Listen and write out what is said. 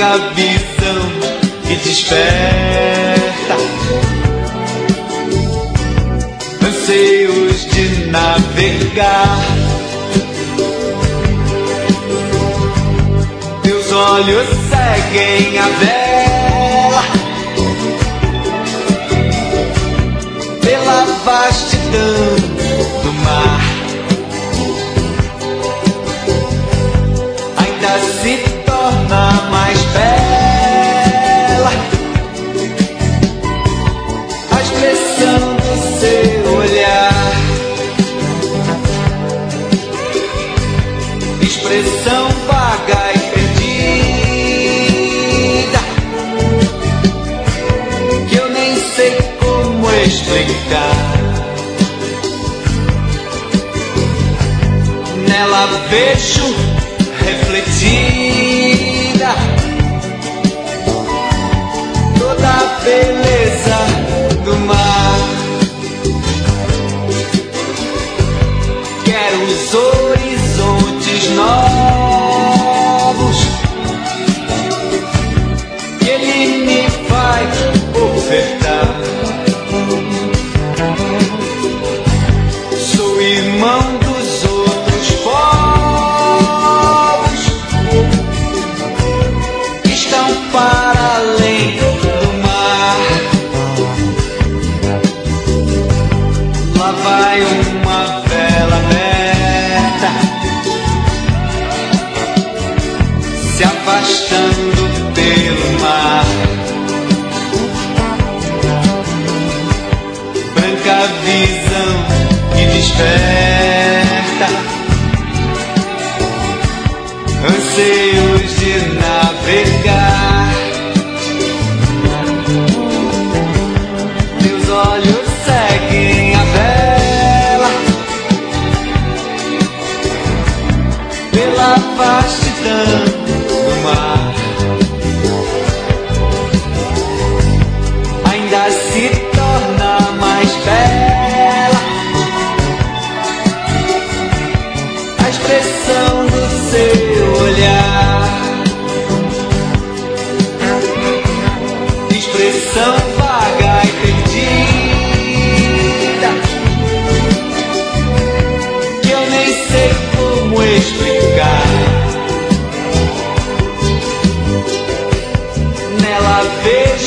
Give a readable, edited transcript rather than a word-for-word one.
branca visão que desperta anseios de navegar. Teus olhos seguem a vela pela vastidão do mar. Ainda se torna mais bela a expressão do seu olhar, expressão vaga e perdida que eu nem sei como explicar. Nela vejo refletida toda a beleza do mar. Quero os horizontes novos que ele me vai ofertar. Sou irmão dos outros povos que estão para além do mar. Lá vai uma vela aberta se afastando pelo mar. Branca visão que desperta anseios de navegar. Teus olhos seguem a vela pela vastidão do mar. Ainda se torna mais bela a expressão do seu olhar, expressão vaga e perdida que eu nem sei como explicar. Nela vejo